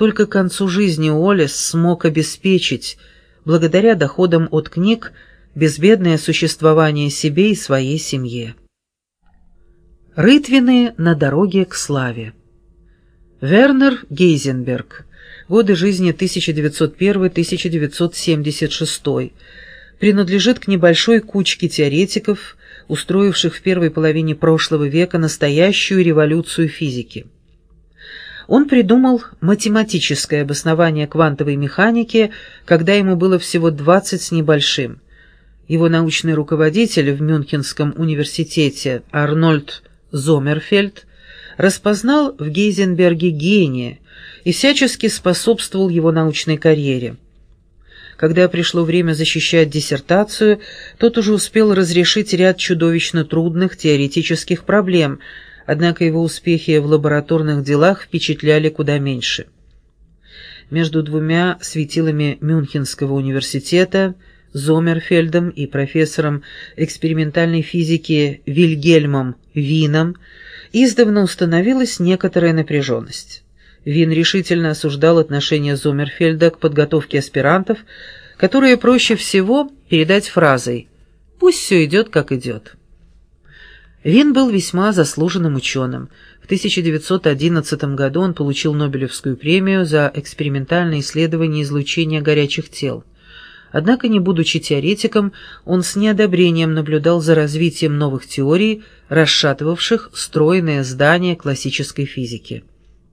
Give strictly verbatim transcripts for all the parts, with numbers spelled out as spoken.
только к концу жизни Уоллес смог обеспечить, благодаря доходам от книг, безбедное существование себе и своей семье. Рытвины на дороге к славе. Вернер Гейзенберг. Годы жизни тысяча девятьсот первый — тысяча девятьсот семьдесят шестой. Принадлежит к небольшой кучке теоретиков, устроивших в первой половине прошлого века настоящую революцию физики. Он придумал математическое обоснование квантовой механики, когда ему было всего двадцать с небольшим. Его научный руководитель в Мюнхенском университете Арнольд Зоммерфельд распознал в Гейзенберге гения и всячески способствовал его научной карьере. Когда пришло время защищать диссертацию, тот уже успел разрешить ряд чудовищно трудных теоретических проблем, однако его успехи в лабораторных делах впечатляли куда меньше. Между двумя светилами Мюнхенского университета, Зоммерфельдом и профессором экспериментальной физики Вильгельмом Вином, издавна установилась некоторая напряженность. Вин решительно осуждал отношение Зоммерфельда к подготовке аспирантов, которые проще всего передать фразой «пусть все идет, как идет». Вин был весьма заслуженным ученым. В тысяча девятьсот одиннадцатом году он получил Нобелевскую премию за экспериментальное исследование излучения горячих тел. Однако, не будучи теоретиком, он с неодобрением наблюдал за развитием новых теорий, расшатывавших стройное здание классической физики.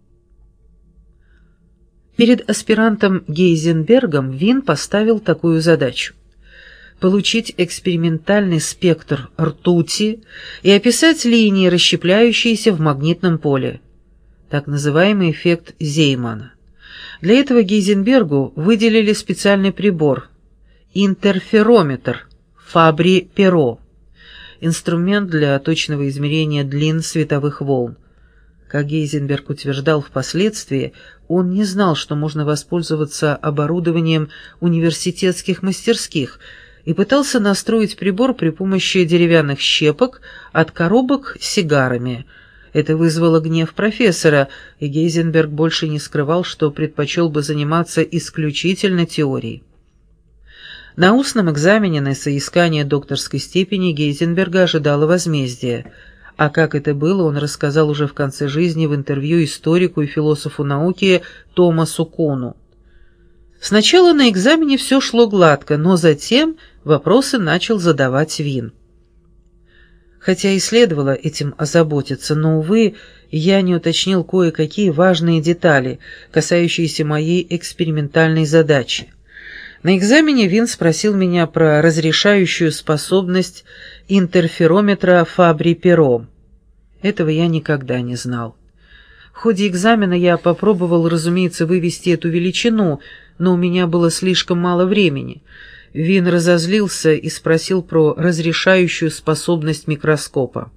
Перед аспирантом Гейзенбергом Вин поставил такую задачу: получить экспериментальный спектр ртути и описать линии, расщепляющиеся в магнитном поле, так называемый эффект Зеймана. Для этого Гейзенбергу выделили специальный прибор – интерферометр Фабри-Перо, инструмент для точного измерения длин световых волн. Как Гейзенберг утверждал впоследствии, он не знал, что можно воспользоваться оборудованием университетских мастерских, и пытался настроить прибор при помощи деревянных щепок от коробок с сигарами. Это вызвало гнев профессора, и Гейзенберг больше не скрывал, что предпочел бы заниматься исключительно теорией. На устном экзамене на соискание докторской степени Гейзенберга ожидало возмездие, а как это было, он рассказал уже в конце жизни в интервью историку и философу науки Томасу Кону. Сначала на экзамене все шло гладко, но затем вопросы начал задавать Вин. Хотя и следовало этим озаботиться, но, увы, я не уточнил кое-какие важные детали, касающиеся моей экспериментальной задачи. На экзамене Вин спросил меня про разрешающую способность интерферометра Фабри-Перо. Этого я никогда не знал. В ходе экзамена я попробовал, разумеется, вывести эту величину, но у меня было слишком мало времени. Вин разозлился и спросил про разрешающую способность микроскопа.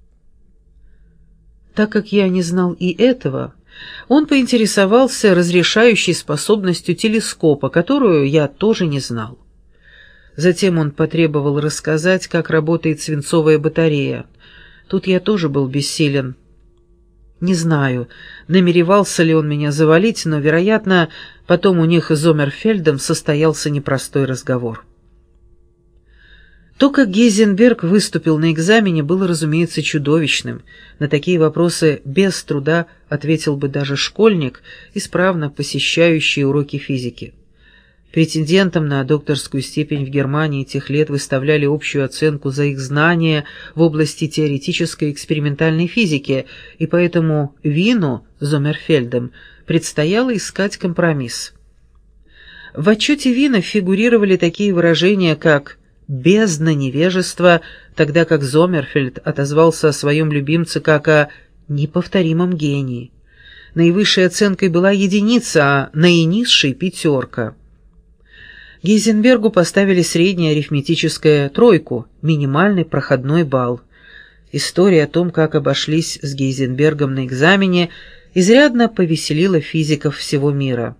Так как я не знал и этого, он поинтересовался разрешающей способностью телескопа, которую я тоже не знал. Затем он потребовал рассказать, как работает свинцовая батарея. Тут я тоже был бессилен. Не знаю, намеревался ли он меня завалить, но, вероятно, потом у них с Зоммерфельдом состоялся непростой разговор. То, как Гейзенберг выступил на экзамене, было, разумеется, чудовищным. На такие вопросы без труда ответил бы даже школьник, исправно посещающий уроки физики. Претендентам на докторскую степень в Германии тех лет выставляли общую оценку за их знания в области теоретической и экспериментальной физики, и поэтому Вину с Зоммерфельдом предстояло искать компромисс. В отчете Вина фигурировали такие выражения, как «бездна невежества», тогда как Зоммерфельд отозвался о своем любимце как о неповторимом гении. Наивысшей оценкой была единица, а наинизшей — пятерка. Гейзенбергу поставили среднее арифметическое тройку, минимальный проходной балл. История о том, как обошлись с Гейзенбергом на экзамене, изрядно повеселила физиков всего мира.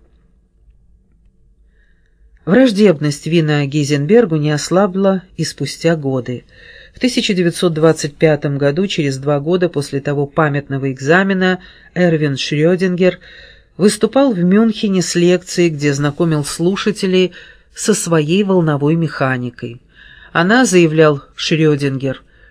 Враждебность Вина Гейзенбергу не ослабла и спустя годы. В тысяча девятьсот двадцать пятом году, через два года после того памятного экзамена, Эрвин Шрёдингер Выступал в Мюнхене с лекцией, где знакомил слушателей со своей волновой механикой. Она, заявлял Шрёдингер,